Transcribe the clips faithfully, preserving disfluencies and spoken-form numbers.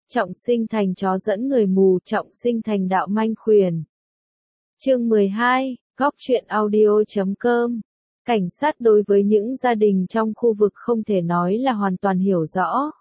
trọng sinh thành chó dẫn người mù, trọng sinh thành đạo manh khuyển. Chương mười hai, góc truyện audio chấm com. Cảnh sát đối với những gia đình trong khu vực không thể nói là hoàn toàn hiểu rõ.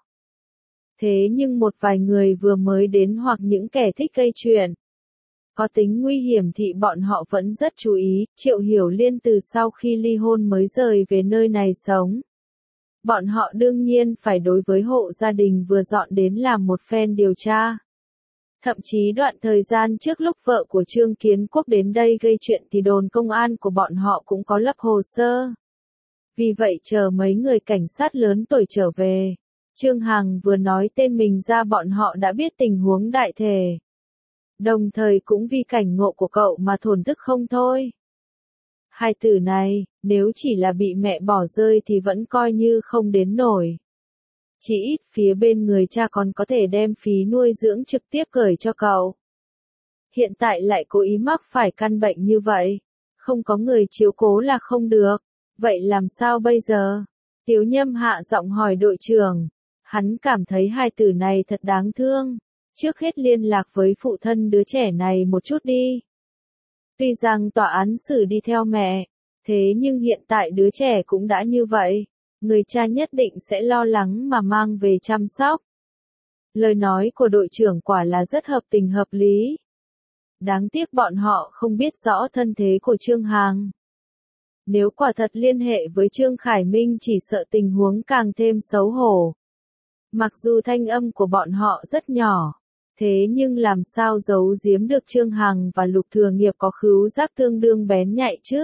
Thế nhưng một vài người vừa mới đến hoặc những kẻ thích gây chuyện có tính nguy hiểm thì bọn họ vẫn rất chú ý. Triệu Hiểu Liên từ sau khi ly hôn mới rời về nơi này sống. Bọn họ đương nhiên phải đối với hộ gia đình vừa dọn đến làm một phen điều tra. Thậm chí đoạn thời gian trước lúc vợ của Trương Kiến Quốc đến đây gây chuyện thì đồn công an của bọn họ cũng có lập hồ sơ. Vì vậy chờ mấy người cảnh sát lớn tuổi trở về, Trương Hằng vừa nói tên mình ra bọn họ đã biết tình huống đại thể. Đồng thời cũng vì cảnh ngộ của cậu mà thổn thức không thôi. Hai tử này, nếu chỉ là bị mẹ bỏ rơi thì vẫn coi như không đến nổi. Chỉ ít phía bên người cha còn có thể đem phí nuôi dưỡng trực tiếp gửi cho cậu. Hiện tại lại cố ý mắc phải căn bệnh như vậy. Không có người chiếu cố là không được. Vậy làm sao bây giờ? Tiếu Nhâm hạ giọng hỏi đội trưởng. Hắn cảm thấy hai tử này thật đáng thương. Trước hết liên lạc với phụ thân đứa trẻ này một chút đi. Tuy rằng tòa án xử đi theo mẹ, thế nhưng hiện tại đứa trẻ cũng đã như vậy. Người cha nhất định sẽ lo lắng mà mang về chăm sóc. Lời nói của đội trưởng quả là rất hợp tình hợp lý. Đáng tiếc bọn họ không biết rõ thân thế của Trương Hằng. Nếu quả thật liên hệ với Trương Khải Minh chỉ sợ tình huống càng thêm xấu hổ. Mặc dù thanh âm của bọn họ rất nhỏ, thế nhưng làm sao giấu giếm được Trương Hằng và Lục Thừa Nghiệp có khứu giác tương đương bén nhạy chứ?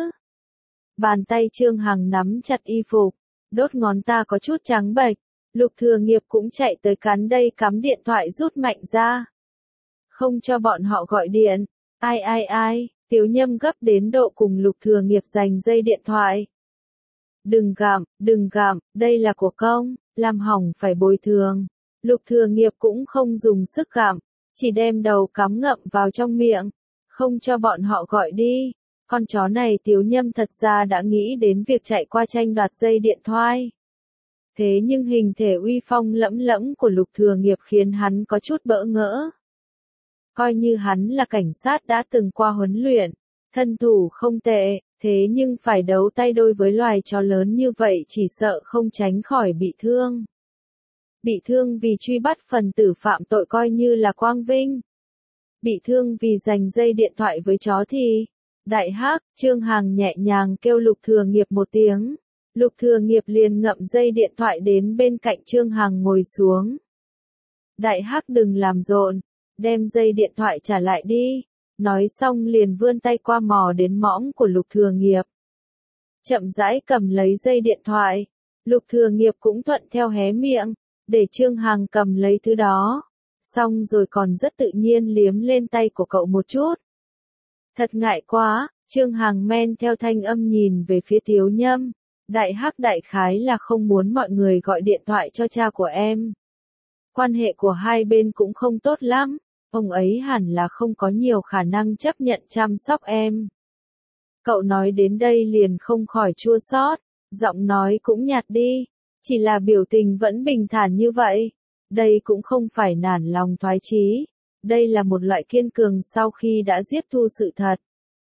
Bàn tay Trương Hằng nắm chặt y phục, đốt ngón ta có chút trắng bệch. Lục Thừa Nghiệp cũng chạy tới cắn đây cắm điện thoại rút mạnh ra. Không cho bọn họ gọi điện. Ai ai ai, Tiếu Nhâm gấp đến độ cùng Lục Thừa Nghiệp giành dây điện thoại. Đừng gặm, đừng gặm, đây là của công, làm hỏng phải bồi thường. Lục Thừa Nghiệp cũng không dùng sức gặm, chỉ đem đầu cắm ngậm vào trong miệng. Không cho bọn họ gọi đi. Con chó này Tiếu Nhâm thật ra đã nghĩ đến việc chạy qua tranh đoạt dây điện thoại. Thế nhưng hình thể uy phong lẫm lẫm của Lục Thừa Nghiệp khiến hắn có chút bỡ ngỡ. Coi như hắn là cảnh sát đã từng qua huấn luyện, thân thủ không tệ, thế nhưng phải đấu tay đôi với loài chó lớn như vậy chỉ sợ không tránh khỏi bị thương. Bị thương vì truy bắt phần tử phạm tội coi như là quang vinh. Bị thương vì giành dây điện thoại với chó thì... Đại Hắc, Trương Hằng nhẹ nhàng kêu Lục Thừa Nghiệp một tiếng. Lục Thừa Nghiệp liền ngậm dây điện thoại đến bên cạnh Trương Hằng ngồi xuống. Đại Hắc đừng làm rộn, đem dây điện thoại trả lại đi. Nói xong liền vươn tay qua mò đến mõm của Lục Thừa Nghiệp. Chậm rãi cầm lấy dây điện thoại. Lục Thừa Nghiệp cũng thuận theo hé miệng, để Trương Hằng cầm lấy thứ đó. Xong rồi còn rất tự nhiên liếm lên tay của cậu một chút. Thật ngại quá, Trương Hằng men theo thanh âm nhìn về phía Tiếu Nhâm. Đại Hắc đại khái là không muốn mọi người gọi điện thoại cho cha của em. Quan hệ của hai bên cũng không tốt lắm, ông ấy hẳn là không có nhiều khả năng chấp nhận chăm sóc em. Cậu nói đến đây liền không khỏi chua xót, giọng nói cũng nhạt đi, chỉ là biểu tình vẫn bình thản như vậy. Đây cũng không phải nản lòng thoái chí. Đây là một loại kiên cường sau khi đã tiếp thu sự thật.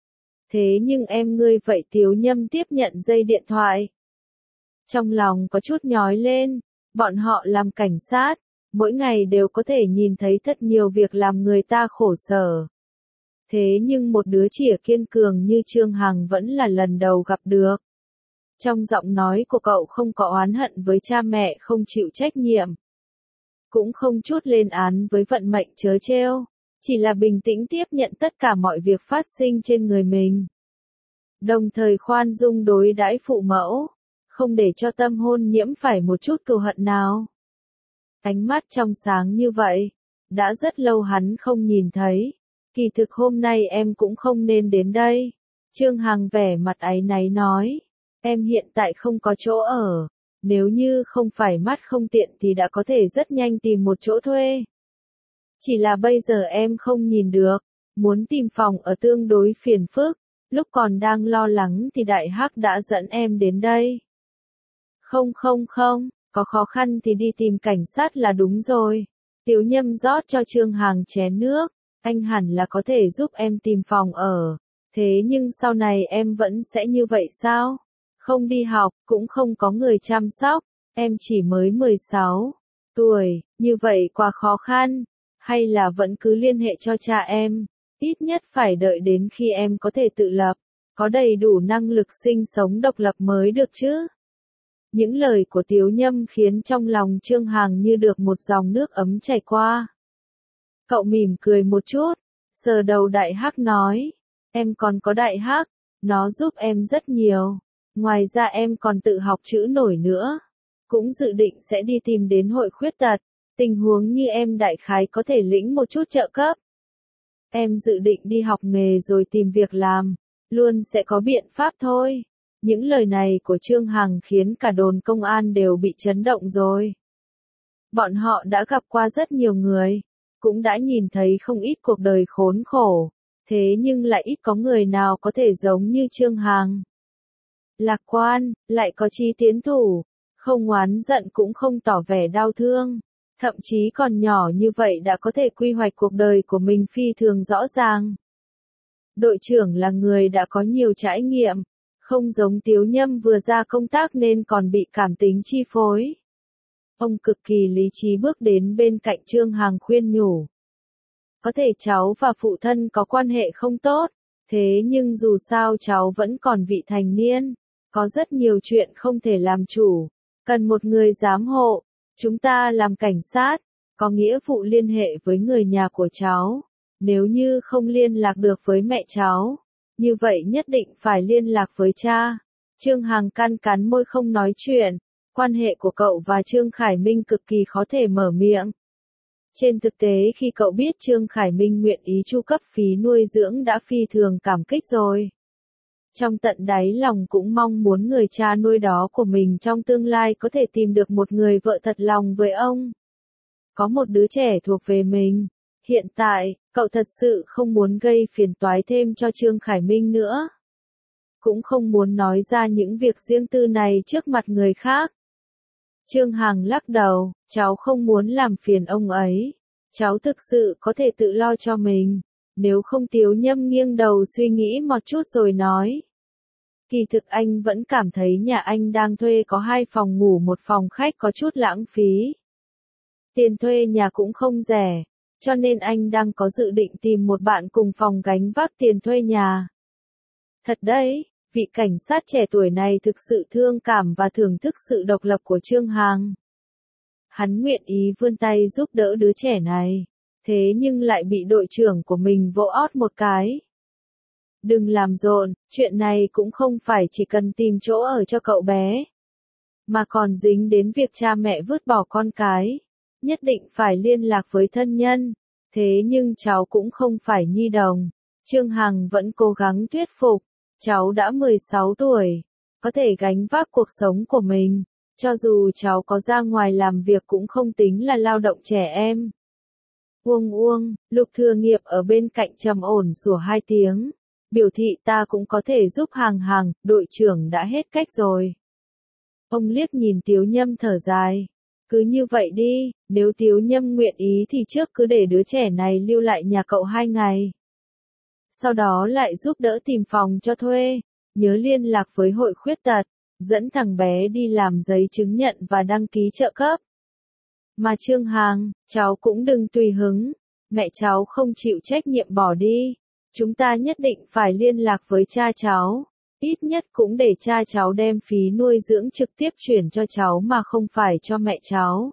Thế nhưng em ngươi vậy Tiếu Nhâm tiếp nhận dây điện thoại. Trong lòng có chút nhói lên, bọn họ làm cảnh sát, mỗi ngày đều có thể nhìn thấy thật nhiều việc làm người ta khổ sở. Thế nhưng một đứa trẻ kiên cường như Trương Hằng vẫn là lần đầu gặp được. Trong giọng nói của cậu không có oán hận với cha mẹ không chịu trách nhiệm. Cũng không chút lên án với vận mệnh trớ trêu, chỉ là bình tĩnh tiếp nhận tất cả mọi việc phát sinh trên người mình. Đồng thời khoan dung đối đãi phụ mẫu, không để cho tâm hôn nhiễm phải một chút cừu hận nào. Ánh mắt trong sáng như vậy, đã rất lâu hắn không nhìn thấy. Kỳ thực hôm nay em cũng không nên đến đây. Trương Hằng vẻ mặt áy náy nói, em hiện tại không có chỗ ở. Nếu như không phải mắt không tiện thì đã có thể rất nhanh tìm một chỗ thuê. Chỉ là bây giờ em không nhìn được, muốn tìm phòng ở tương đối phiền phức. Lúc còn đang lo lắng thì Đại Hắc đã dẫn em đến đây. Không không không, có khó khăn thì đi tìm cảnh sát là đúng rồi. Tiếu Nhâm rót cho Trương Hằng chén nước, anh hẳn là có thể giúp em tìm phòng ở. Thế nhưng sau này em vẫn sẽ như vậy sao? Không đi học, cũng không có người chăm sóc, em chỉ mới mười sáu tuổi, như vậy quá khó khăn. Hay là vẫn cứ liên hệ cho cha em, ít nhất phải đợi đến khi em có thể tự lập, có đầy đủ năng lực sinh sống độc lập mới được chứ. Những lời của Tiếu Nhâm khiến trong lòng Trương Hằng như được một dòng nước ấm chảy qua. Cậu mỉm cười một chút, sờ đầu Đại Hắc nói, em còn có Đại Hắc, nó giúp em rất nhiều. Ngoài ra em còn tự học chữ nổi nữa. Cũng dự định sẽ đi tìm đến hội khuyết tật. Tình huống như em đại khái có thể lĩnh một chút trợ cấp. Em dự định đi học nghề rồi tìm việc làm. Luôn sẽ có biện pháp thôi. Những lời này của Trương Hằng khiến cả đồn công an đều bị chấn động rồi. Bọn họ đã gặp qua rất nhiều người. Cũng đã nhìn thấy không ít cuộc đời khốn khổ. Thế nhưng lại ít có người nào có thể giống như Trương Hằng. Lạc quan, lại có chí tiến thủ, không oán giận cũng không tỏ vẻ đau thương, thậm chí còn nhỏ như vậy đã có thể quy hoạch cuộc đời của mình phi thường rõ ràng. Đội trưởng là người đã có nhiều trải nghiệm, không giống Tiếu Nhâm vừa ra công tác nên còn bị cảm tính chi phối. Ông cực kỳ lý trí bước đến bên cạnh Trương Hằng khuyên nhủ. Có thể cháu và phụ thân có quan hệ không tốt, thế nhưng dù sao cháu vẫn còn vị thành niên. Có rất nhiều chuyện không thể làm chủ, cần một người giám hộ. Chúng ta làm cảnh sát, có nghĩa vụ liên hệ với người nhà của cháu. Nếu như không liên lạc được với mẹ cháu, như vậy nhất định phải liên lạc với cha. Trương Hằng căn cắn môi không nói chuyện. Quan hệ của cậu và Trương Khải Minh cực kỳ khó thể mở miệng. Trên thực tế khi cậu biết Trương Khải Minh nguyện ý chu cấp phí nuôi dưỡng đã phi thường cảm kích rồi. Trong tận đáy lòng cũng mong muốn người cha nuôi đó của mình trong tương lai có thể tìm được một người vợ thật lòng với ông. Có một đứa trẻ thuộc về mình. Hiện tại, cậu thật sự không muốn gây phiền toái thêm cho Trương Khải Minh nữa. Cũng không muốn nói ra những việc riêng tư này trước mặt người khác. Trương Hằng lắc đầu, cháu không muốn làm phiền ông ấy. Cháu thực sự có thể tự lo cho mình. Nếu không Tiếu Nhâm nghiêng đầu suy nghĩ một chút rồi nói. Kỳ thực anh vẫn cảm thấy nhà anh đang thuê có hai phòng ngủ một phòng khách có chút lãng phí. Tiền thuê nhà cũng không rẻ, cho nên anh đang có dự định tìm một bạn cùng phòng gánh vác tiền thuê nhà. Thật đấy, vị cảnh sát trẻ tuổi này thực sự thương cảm và thưởng thức sự độc lập của Trương Hằng. Hắn nguyện ý vươn tay giúp đỡ đứa trẻ này, thế nhưng lại bị đội trưởng của mình vỗ ót một cái. Đừng làm rộn, chuyện này cũng không phải chỉ cần tìm chỗ ở cho cậu bé, mà còn dính đến việc cha mẹ vứt bỏ con cái. Nhất định phải liên lạc với thân nhân, thế nhưng cháu cũng không phải nhi đồng. Trương Hằng vẫn cố gắng thuyết phục, cháu đã mười sáu tuổi, có thể gánh vác cuộc sống của mình, cho dù cháu có ra ngoài làm việc cũng không tính là lao động trẻ em. Uông uông, Lục Thừa Nghiệp ở bên cạnh trầm ổn sủa hai tiếng, biểu thị ta cũng có thể giúp Hằng Hằng, đội trưởng đã hết cách rồi. Ông liếc nhìn Tiếu Nhâm thở dài. Cứ như vậy đi, nếu Tiếu Nhâm nguyện ý thì trước cứ để đứa trẻ này lưu lại nhà cậu hai ngày. Sau đó lại giúp đỡ tìm phòng cho thuê, nhớ liên lạc với hội khuyết tật, dẫn thằng bé đi làm giấy chứng nhận và đăng ký trợ cấp. Mà Trương Hằng, cháu cũng đừng tùy hứng, mẹ cháu không chịu trách nhiệm bỏ đi. Chúng ta nhất định phải liên lạc với cha cháu. Ít nhất cũng để cha cháu đem phí nuôi dưỡng trực tiếp chuyển cho cháu mà không phải cho mẹ cháu.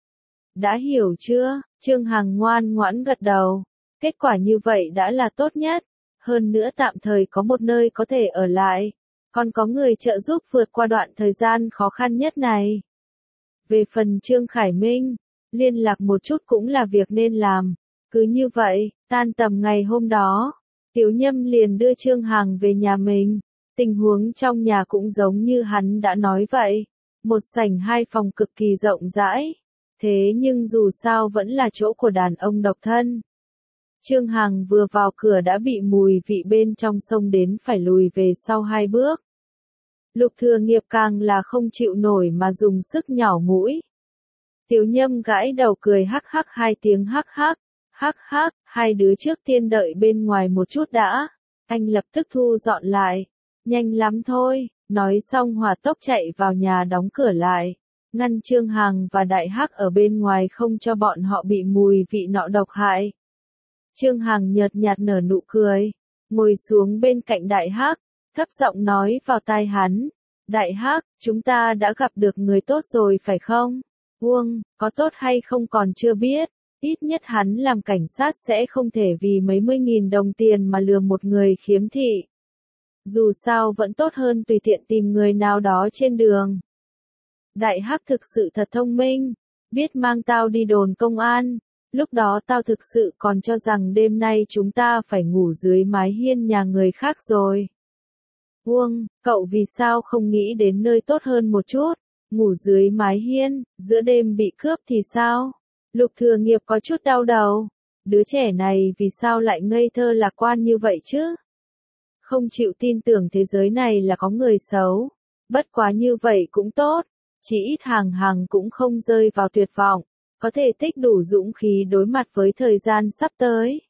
Đã hiểu chưa? Trương Hằng ngoan ngoãn gật đầu. Kết quả như vậy đã là tốt nhất. Hơn nữa tạm thời có một nơi có thể ở lại. Còn có người trợ giúp vượt qua đoạn thời gian khó khăn nhất này. Về phần Trương Khải Minh, liên lạc một chút cũng là việc nên làm. Cứ như vậy, tan tầm ngày hôm đó, Tiếu Nhâm liền đưa Trương Hằng về nhà mình. Tình huống trong nhà cũng giống như hắn đã nói vậy. Một sảnh hai phòng cực kỳ rộng rãi. Thế nhưng dù sao vẫn là chỗ của đàn ông độc thân. Trương Hằng vừa vào cửa đã bị mùi vị bên trong xông đến phải lùi về sau hai bước. Lục Thừa Nghiệp càng là không chịu nổi mà dùng sức nhảo mũi. Tiếu Nhâm gãi đầu cười hắc hắc hai tiếng hắc hắc, hắc hắc, hai đứa trước tiên đợi bên ngoài một chút đã. Anh lập tức thu dọn lại. Nhanh lắm thôi, nói xong hỏa tốc chạy vào nhà đóng cửa lại. Ngăn Trương Hằng và Đại Hắc ở bên ngoài không cho bọn họ bị mùi vị nọ độc hại. Trương Hằng nhợt nhạt nở nụ cười, ngồi xuống bên cạnh Đại Hắc, thấp giọng nói vào tai hắn. Đại Hắc, chúng ta đã gặp được người tốt rồi phải không? Uông, có tốt hay không còn chưa biết. Ít nhất hắn làm cảnh sát sẽ không thể vì mấy mươi nghìn đồng tiền mà lừa một người khiếm thị. Dù sao vẫn tốt hơn tùy tiện tìm người nào đó trên đường. Đại Hắc thực sự thật thông minh, biết mang tao đi đồn công an, lúc đó tao thực sự còn cho rằng đêm nay chúng ta phải ngủ dưới mái hiên nhà người khác rồi. Uông, cậu vì sao không nghĩ đến nơi tốt hơn một chút, ngủ dưới mái hiên, giữa đêm bị cướp thì sao? Lục Thừa Nghiệp có chút đau đầu, đứa trẻ này vì sao lại ngây thơ lạc quan như vậy chứ? Không chịu tin tưởng thế giới này là có người xấu, bất quá như vậy cũng tốt, chỉ ít Hằng Hằng cũng không rơi vào tuyệt vọng, có thể tích đủ dũng khí đối mặt với thời gian sắp tới.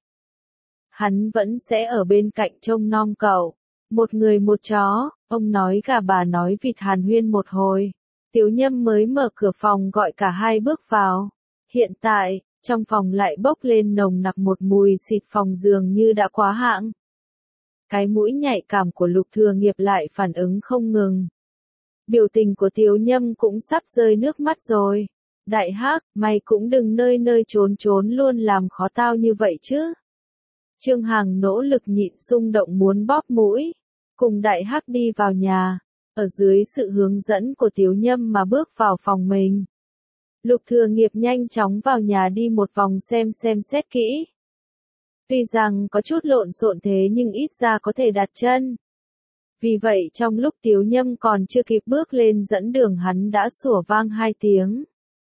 Hắn vẫn sẽ ở bên cạnh trông nom cậu, một người một chó, ông nói gà bà nói vịt hàn huyên một hồi, Tiếu Nhâm mới mở cửa phòng gọi cả hai bước vào. Hiện tại, trong phòng lại bốc lên nồng nặc một mùi xịt phòng dường như đã quá hãng. Cái mũi nhạy cảm của Lục Thừa Nghiệp lại phản ứng không ngừng. Biểu tình của Tiếu Nhâm cũng sắp rơi nước mắt rồi. Đại Hắc, mày cũng đừng nơi nơi trốn trốn luôn làm khó tao như vậy chứ. Trương Hằng nỗ lực nhịn xung động muốn bóp mũi, cùng Đại Hắc đi vào nhà, ở dưới sự hướng dẫn của Tiếu Nhâm mà bước vào phòng mình. Lục Thừa Nghiệp nhanh chóng vào nhà đi một vòng xem xem xét kỹ. Tuy rằng có chút lộn xộn thế nhưng ít ra có thể đặt chân. Vì vậy trong lúc Tiếu Nhâm còn chưa kịp bước lên dẫn đường hắn đã sủa vang hai tiếng.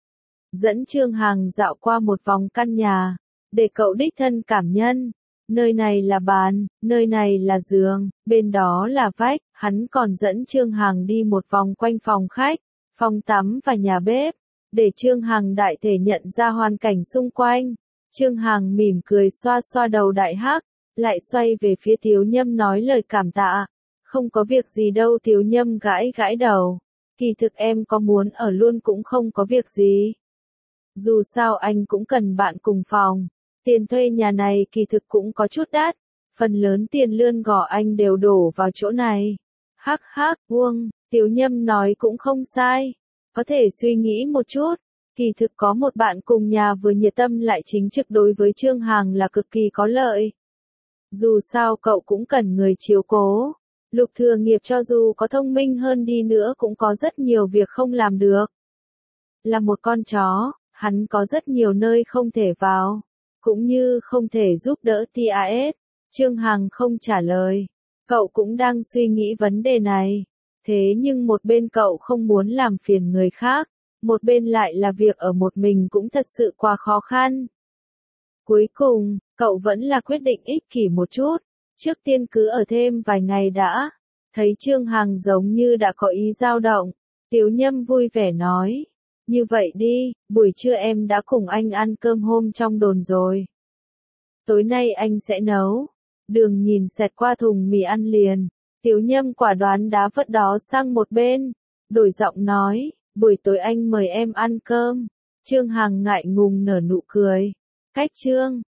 Dẫn Trương Hằng dạo qua một vòng căn nhà, để cậu đích thân cảm nhận. Nơi này là bàn, nơi này là giường, bên đó là vách, hắn còn dẫn Trương Hằng đi một vòng quanh phòng khách, phòng tắm và nhà bếp, để Trương Hằng đại thể nhận ra hoàn cảnh xung quanh. Trương Hằng mỉm cười xoa xoa đầu Đại Hắc, lại xoay về phía Tiếu Nhâm nói lời cảm tạ. Không có việc gì đâu, Tiếu Nhâm gãi gãi đầu. Kỳ thực em có muốn ở luôn cũng không có việc gì. Dù sao anh cũng cần bạn cùng phòng. Tiền thuê nhà này kỳ thực cũng có chút đắt. Phần lớn tiền lương gò anh đều đổ vào chỗ này. Hắc hắc, Uông, Tiếu Nhâm nói cũng không sai. Có thể suy nghĩ một chút. Kỳ thực có một bạn cùng nhà vừa nhiệt tâm lại chính trực đối với Trương Hằng là cực kỳ có lợi. Dù sao cậu cũng cần người chiếu cố. Lục Thừa Nghiệp cho dù có thông minh hơn đi nữa cũng có rất nhiều việc không làm được. Là một con chó, hắn có rất nhiều nơi không thể vào, cũng như không thể giúp đỡ tê a ét. Trương Hằng không trả lời. Cậu cũng đang suy nghĩ vấn đề này. Thế nhưng một bên cậu không muốn làm phiền người khác, một bên lại là việc ở một mình cũng thật sự quá khó khăn. Cuối cùng, cậu vẫn là quyết định ích kỷ một chút. Trước tiên cứ ở thêm vài ngày đã. Thấy Trương Hằng giống như đã có ý dao động. Tiếu Nhâm vui vẻ nói. Như vậy đi, buổi trưa em đã cùng anh ăn cơm hôm trong đồn rồi. Tối nay anh sẽ nấu. Đường nhìn xẹt qua thùng mì ăn liền. Tiếu Nhâm quả đoán đá vất đó sang một bên. Đổi giọng nói, buổi tối anh mời em ăn cơm. Trương Hằng ngại ngùng nở nụ cười. Cách Trương